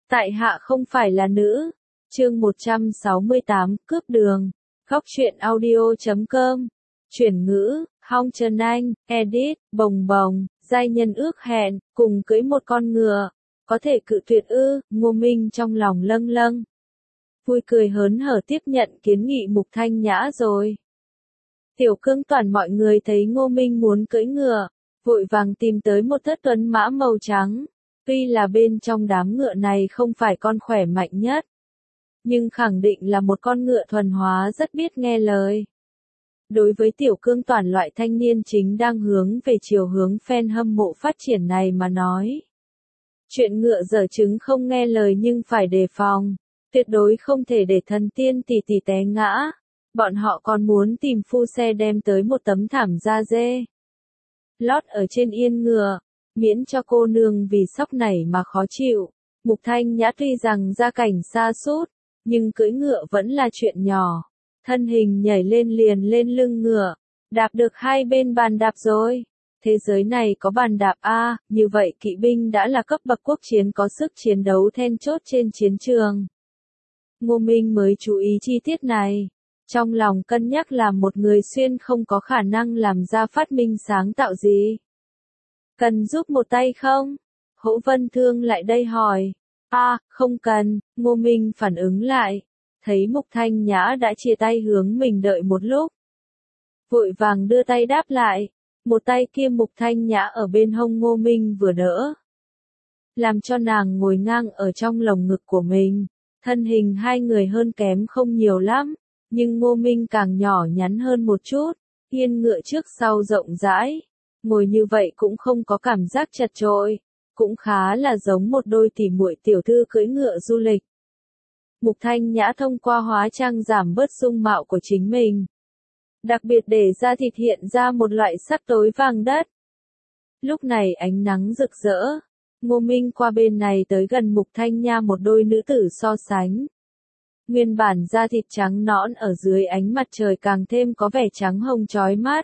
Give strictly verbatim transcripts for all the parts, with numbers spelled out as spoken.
Tại hạ không phải là nữ. Chương một trăm sáu mươi tám, cướp đường. Góc truyện audio chấm com. Chuyển ngữ, Hong Trần Anh, edit, bồng bồng, giai nhân ước hẹn, cùng cưới một con ngựa. Có thể cự tuyệt ư? Ngô Minh trong lòng lâng lâng. Vui cười hớn hở tiếp nhận kiến nghị Mục Thanh Nhã rồi. Tiểu Cương Toàn mọi người thấy Ngô Minh muốn cưỡi ngựa, vội vàng tìm tới một thất tuấn mã màu trắng. Tuy là bên trong đám ngựa này không phải con khỏe mạnh nhất, nhưng khẳng định là một con ngựa thuần hóa rất biết nghe lời. Đối với Tiểu Cương Toàn loại thanh niên chính đang hướng về chiều hướng fan hâm mộ phát triển này mà nói, chuyện ngựa dở trứng không nghe lời nhưng phải đề phòng, tuyệt đối không thể để thần tiên tỷ tỷ té ngã. Bọn họ còn muốn tìm phu xe đem tới một tấm thảm da dê lót ở trên yên ngựa, miễn cho cô nương vì sóc này mà khó chịu. Mục Thanh Nhã tuy rằng gia cảnh xa sút, nhưng cưỡi ngựa vẫn là chuyện nhỏ. Thân hình nhảy lên liền lên lưng ngựa, đạp được hai bên bàn đạp rồi. Thế giới này có bàn đạp a, như vậy kỵ binh đã là cấp bậc quốc chiến có sức chiến đấu then chốt trên chiến trường. Ngô Minh mới chú ý chi tiết này. Trong lòng cân nhắc là một người xuyên không có khả năng làm ra phát minh sáng tạo gì. Cần giúp một tay không? Hỗ Vân Thương lại đây hỏi. À, không cần, Ngô Minh phản ứng lại. Thấy Mục Thanh Nhã đã chia tay hướng mình đợi một lúc. Vội vàng đưa tay đáp lại. Một tay kia Mục Thanh Nhã ở bên hông Ngô Minh vừa đỡ. Làm cho nàng ngồi ngang ở trong lồng ngực của mình. Thân hình hai người hơn kém không nhiều lắm. Nhưng Ngô Minh càng nhỏ nhắn hơn một chút. Yên ngựa trước sau rộng rãi. Ngồi như vậy cũng không có cảm giác chật chội, cũng khá là giống một đôi tỉ muội tiểu thư cưỡi ngựa du lịch. Mục Thanh Nhã thông qua hóa trang giảm bớt dung mạo của chính mình, đặc biệt để da thịt hiện ra một loại sắc tối vàng đất. Lúc này ánh nắng rực rỡ, Ngô Minh qua bên này tới gần Mục Thanh Nhã một đôi nữ tử so sánh. Nguyên bản da thịt trắng nõn ở dưới ánh mặt trời càng thêm có vẻ trắng hồng chói mắt.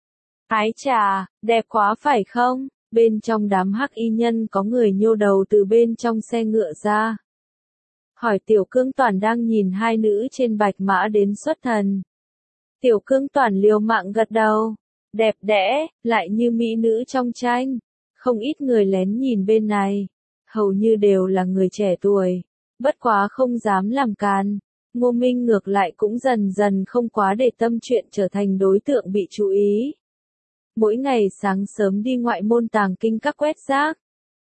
Ái chà, đẹp quá phải không? Bên trong đám hắc y nhân có người nhô đầu từ bên trong xe ngựa ra. Hỏi Tiểu Cương Toàn đang nhìn hai nữ trên bạch mã đến xuất thần. Tiểu Cương Toàn liều mạng gật đầu. Đẹp đẽ, lại như mỹ nữ trong tranh. Không ít người lén nhìn bên này. Hầu như đều là người trẻ tuổi. Bất quá không dám làm càn. Ngô Minh ngược lại cũng dần dần không quá để tâm chuyện trở thành đối tượng bị chú ý. Mỗi ngày sáng sớm đi ngoại môn tàng kinh các quét rác.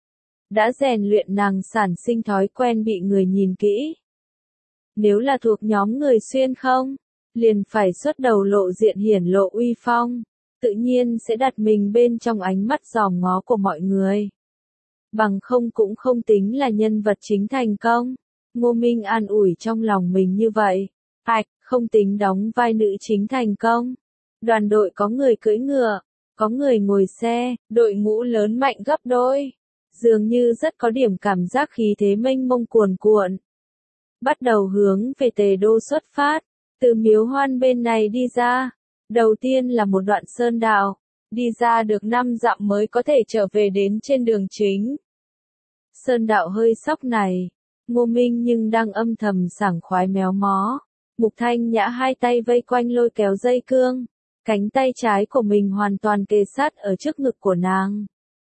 Đã rèn luyện nàng sản sinh thói quen bị người nhìn kỹ. Nếu là thuộc nhóm người xuyên không, liền phải xuất đầu lộ diện hiển lộ uy phong, tự nhiên sẽ đặt mình bên trong ánh mắt dòm ngó của mọi người. Bằng không cũng không tính là nhân vật chính thành công. Ngô Minh an ủi trong lòng mình như vậy. Ảch, không tính đóng vai nữ chính thành công. Đoàn đội có người cưỡi ngựa. Có người ngồi xe, đội ngũ lớn mạnh gấp đôi. Dường như rất có điểm cảm giác khí thế mênh mông cuồn cuộn. Bắt đầu hướng về Tề Đô xuất phát. Từ miếu hoan bên này đi ra. Đầu tiên là một đoạn sơn đạo. Đi ra được năm dặm mới có thể trở về đến trên đường chính. Sơn đạo hơi sóc này. Ngô Minh nhưng đang âm thầm sảng khoái méo mó. Mục Thanh Nhã hai tay vây quanh lôi kéo dây cương. Cánh tay trái của mình hoàn toàn kề sát ở trước ngực của nàng.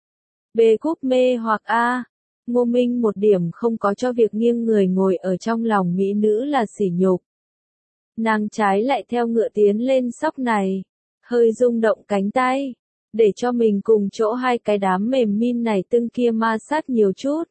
Bê cúp mê hoặc A. Ngô Minh một điểm không có cho việc nghiêng người ngồi ở trong lòng mỹ nữ là sỉ nhục. Nàng trái lại theo ngựa tiến lên sóc này. Hơi rung động cánh tay. Để cho mình cùng chỗ hai cái đám mềm min này tưng kia ma sát nhiều chút.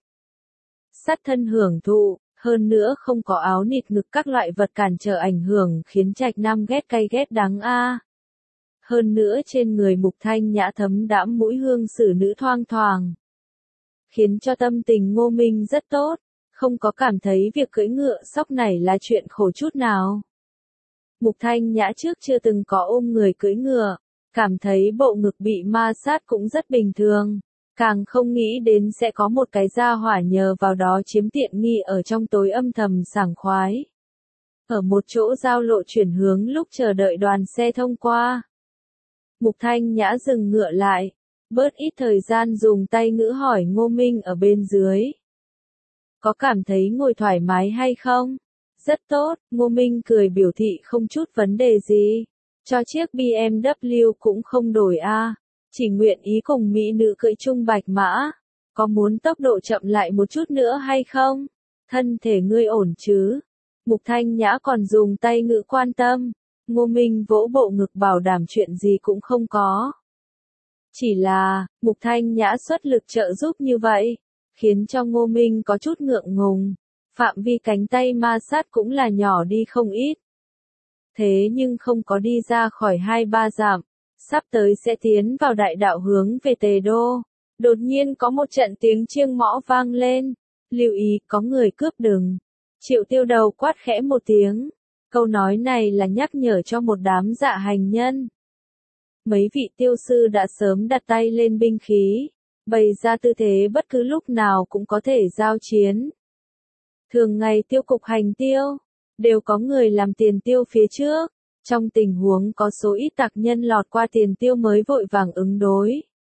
Sát thân hưởng thụ. Hơn nữa không có áo nịt ngực các loại vật cản trở ảnh hưởng khiến trạch nam ghét cay ghét đắng A. Hơn nữa trên người Mục Thanh Nhã thấm đãm mũi hương xử nữ thoang thoảng. Khiến cho tâm tình Ngô Minh rất tốt, không có cảm thấy việc cưỡi ngựa sóc này là chuyện khổ chút nào. Mục Thanh Nhã trước chưa từng có ôm người cưỡi ngựa, cảm thấy bộ ngực bị ma sát cũng rất bình thường, càng không nghĩ đến sẽ có một cái gia hỏa nhờ vào đó chiếm tiện nghi ở trong tối âm thầm sảng khoái. Ở một chỗ giao lộ chuyển hướng lúc chờ đợi đoàn xe thông qua. Mục Thanh Nhã dừng ngựa lại, bớt ít thời gian dùng tay ngữ hỏi Ngô Minh ở bên dưới. Có cảm thấy ngồi thoải mái hay không? Rất tốt, Ngô Minh cười biểu thị không chút vấn đề gì. Cho chiếc bê em vê cũng không đổi a, chỉ nguyện ý cùng mỹ nữ cưỡi chung bạch mã. Có muốn tốc độ chậm lại một chút nữa hay không? Thân thể ngươi ổn chứ? Mục Thanh Nhã còn dùng tay ngữ quan tâm. Ngô Minh vỗ bộ ngực bảo đảm chuyện gì cũng không có. Chỉ là, Mục Thanh Nhã xuất lực trợ giúp như vậy, khiến cho Ngô Minh có chút ngượng ngùng. Phạm vi cánh tay ma sát cũng là nhỏ đi không ít. Thế nhưng không có đi ra khỏi hai ba dặm, sắp tới sẽ tiến vào đại đạo hướng về Tề Đô. Đột nhiên có một trận tiếng chiêng mõ vang lên. Lưu ý có người cướp đường. Triệu Tiêu Đầu quát khẽ một tiếng. Câu nói này là nhắc nhở cho một đám dạ hành nhân. Mấy vị tiêu sư đã sớm đặt tay lên binh khí, bày ra tư thế bất cứ lúc nào cũng có thể giao chiến. Thường ngày tiêu cục hành tiêu, đều có người làm tiền tiêu phía trước, trong tình huống có số ít tặc nhân lọt qua tiền tiêu mới vội vàng ứng đối.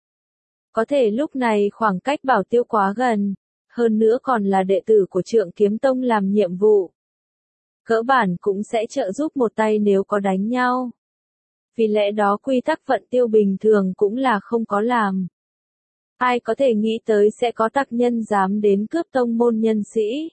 Có thể lúc này khoảng cách bảo tiêu quá gần, hơn nữa còn là đệ tử của Trượng Kiếm Tông làm nhiệm vụ. Cỡ bản cũng sẽ trợ giúp một tay nếu có đánh nhau. Vì lẽ đó quy tắc vận tiêu bình thường cũng là không có làm. Ai có thể nghĩ tới sẽ có tặc nhân dám đến cướp tông môn nhân sĩ.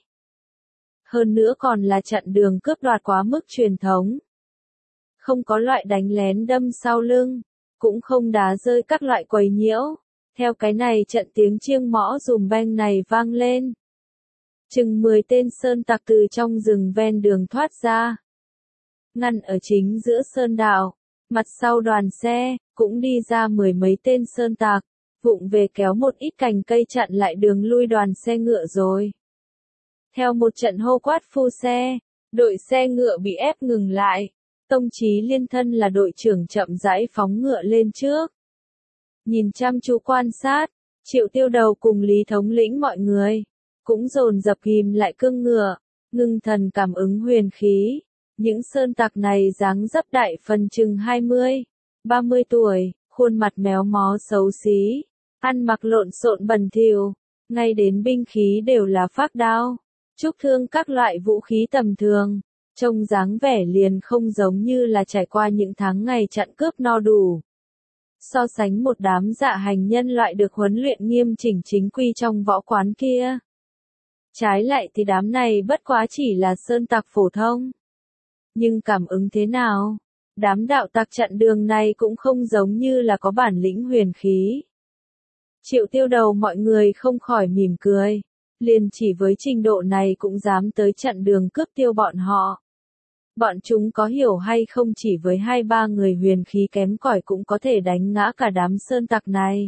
Hơn nữa còn là chặn đường cướp đoạt quá mức truyền thống. Không có loại đánh lén đâm sau lưng, cũng không đá rơi các loại quấy nhiễu. Theo cái này trận tiếng chiêng mõ dùm beng này vang lên. Chừng mười tên sơn tặc từ trong rừng ven đường thoát ra. Ngăn ở chính giữa sơn đạo, mặt sau đoàn xe, cũng đi ra mười mấy tên sơn tặc, vụng về kéo một ít cành cây chặn lại đường lui đoàn xe ngựa rồi. Theo một trận hô quát phu xe, đội xe ngựa bị ép ngừng lại. Tông Chí Liên thân là đội trưởng chậm rãi phóng ngựa lên trước. Nhìn chăm chú quan sát, Triệu Tiêu Đầu cùng Lý thống lĩnh mọi người, cũng dồn dập ghim lại cương ngựa, ngưng thần cảm ứng huyền khí. Những sơn tặc này dáng dấp đại phần chừng hai mươi, ba mươi tuổi, khuôn mặt méo mó xấu xí, ăn mặc lộn xộn bẩn thỉu, ngay đến binh khí đều là phác đao, trúc thương các loại vũ khí tầm thường, trông dáng vẻ liền không giống như là trải qua những tháng ngày chặn cướp no đủ. So sánh một đám dạ hành nhân loại được huấn luyện nghiêm chỉnh chính quy trong võ quán kia. Trái lại thì đám này bất quá chỉ là sơn tặc phổ thông. Nhưng cảm ứng thế nào? Đám đạo tặc chặn đường này cũng không giống như là có bản lĩnh huyền khí. Triệu Tiêu Đầu mọi người không khỏi mỉm cười. Liền chỉ với trình độ này cũng dám tới chặn đường cướp tiêu bọn họ. Bọn chúng có hiểu hay không chỉ với hai ba người huyền khí kém cỏi cũng có thể đánh ngã cả đám sơn tặc này.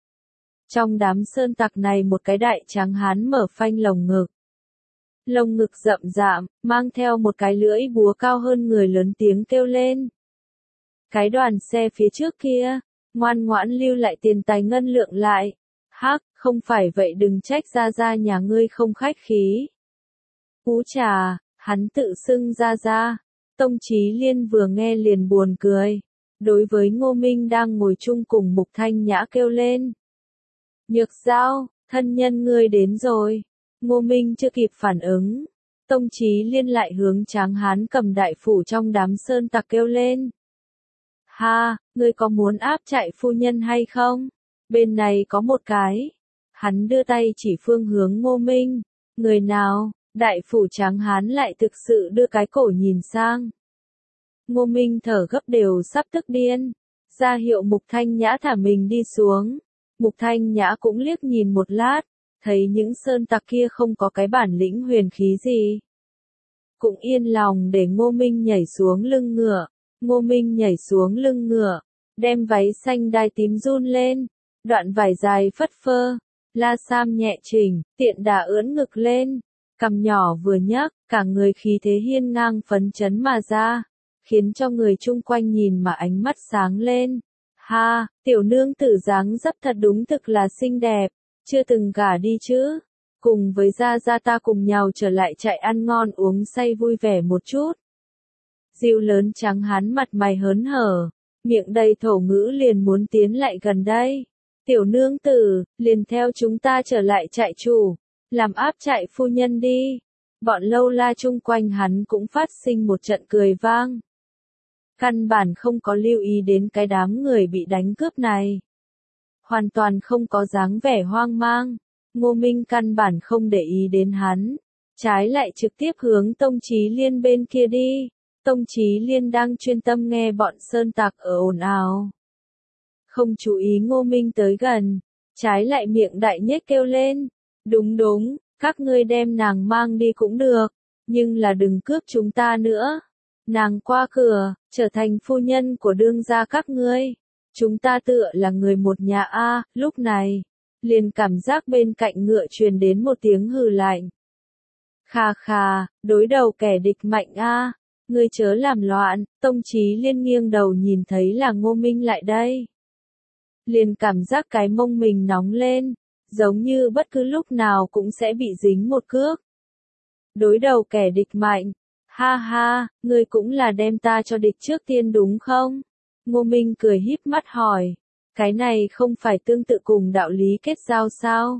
Trong đám sơn tặc này một cái đại tráng hán mở phanh lồng ngực. Lồng ngực rậm rạm, mang theo một cái lưỡi búa cao hơn người lớn tiếng kêu lên. Cái đoàn xe phía trước kia, ngoan ngoãn lưu lại tiền tài ngân lượng lại. Hắc, không phải vậy đừng trách ra ra nhà ngươi không khách khí. Ú trà, hắn tự xưng ra ra. Tông Chí Liên vừa nghe liền buồn cười. Đối với Ngô Minh đang ngồi chung cùng Mục Thanh Nhã kêu lên. Nhược Giao, thân nhân ngươi đến rồi. Ngô Minh chưa kịp phản ứng. Tông Chí Liên lại hướng tráng hán cầm đại phủ trong đám sơn tặc kêu lên. Ha, ngươi có muốn áp chạy phu nhân hay không? Bên này có một cái. Hắn đưa tay chỉ phương hướng Ngô Minh. Người nào? Đại phủ tráng hán lại thực sự đưa cái cổ nhìn sang. Ngô Minh thở gấp đều sắp tức điên. Ra hiệu Mục Thanh Nhã thả mình đi xuống. Mục Thanh Nhã cũng liếc nhìn một lát. Thấy những sơn tặc kia không có cái bản lĩnh huyền khí gì. Cũng yên lòng để Ngô Minh nhảy xuống lưng ngựa. Ngô Minh nhảy xuống lưng ngựa. Đem váy xanh đai tím run lên. Đoạn vải dài phất phơ. La sam nhẹ chỉnh, tiện đà ưỡn ngực lên. Cằm nhỏ vừa nhấc, cả người khí thế hiên ngang phấn chấn mà ra, khiến cho người chung quanh nhìn mà ánh mắt sáng lên. Ha, tiểu nương tử dáng dấp thật đúng thực là xinh đẹp, chưa từng gả đi chứ. Cùng với gia gia ta cùng nhau trở lại chạy ăn ngon uống say vui vẻ một chút. Diêu lớn trắng hán mặt mày hớn hở, miệng đầy thổ ngữ liền muốn tiến lại gần đây. Tiểu nương tử, liền theo chúng ta trở lại trại chủ. làm áp trại phu nhân đi. Bọn lâu la chung quanh hắn cũng phát sinh một trận cười vang. Căn bản không có lưu ý đến cái đám người bị đánh cướp này. Hoàn toàn không có dáng vẻ hoang mang. Ngô Minh căn bản không để ý đến hắn. Trái lại trực tiếp hướng Tông Chí Liên bên kia đi. Tông Chí Liên đang chuyên tâm nghe bọn sơn tặc ở ồn ào. Không chú ý Ngô Minh tới gần. Trái lại miệng đại nhếch kêu lên. Đúng đúng, các ngươi đem nàng mang đi cũng được. Nhưng là đừng cướp chúng ta nữa. Nàng qua cửa, trở thành phu nhân của đương gia các ngươi. Chúng ta tựa là người một nhà a. Lúc này, liền cảm giác bên cạnh ngựa truyền đến một tiếng hừ lạnh. Khà khà, đối đầu kẻ địch mạnh a. Ngươi chớ làm loạn. Tông Chí Liên nghiêng đầu nhìn thấy là Ngô Minh lại đây. Liền cảm giác cái mông mình nóng lên, giống như bất cứ lúc nào cũng sẽ bị dính một cước. Đối đầu kẻ địch mạnh. Ha ha, ngươi cũng là đem ta cho địch trước tiên đúng không? Ngô Minh cười híp mắt hỏi. Cái này không phải tương tự cùng đạo lý kết giao sao?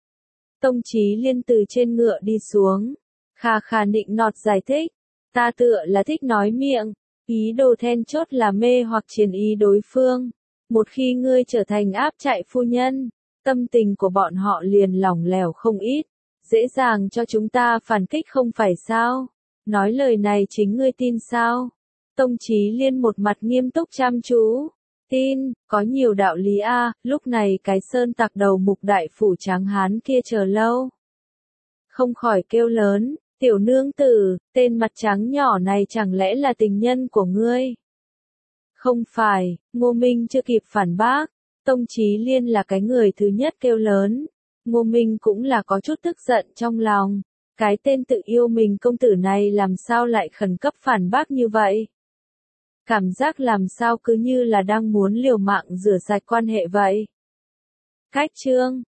Tông Chí Liên từ trên ngựa đi xuống. Khà khà nịnh nọt giải thích. Ta tựa là thích nói miệng. Ý đồ then chốt là mê hoặc chiến ý đối phương. Một khi ngươi trở thành áp trại phu nhân, tâm tình của bọn họ liền lỏng lẻo không ít. Dễ dàng cho chúng ta phản kích không phải sao? Nói lời này chính ngươi tin sao? Tông Chí Liên một mặt nghiêm túc chăm chú. Tin, có nhiều đạo lý a. Lúc này cái sơn tặc đầu mục đại phủ tráng hán kia chờ lâu. Không khỏi kêu lớn, tiểu nương tử, tên mặt trắng nhỏ này chẳng lẽ là tình nhân của ngươi? Không phải, Ngô Minh chưa kịp phản bác. Tông Chí Liên là cái người thứ nhất kêu lớn. Ngô Minh cũng là có chút tức giận trong lòng. Cái tên tự yêu mình công tử này làm sao lại khẩn cấp phản bác như vậy? Cảm giác làm sao cứ như là đang muốn liều mạng rửa sạch quan hệ vậy. Cách chương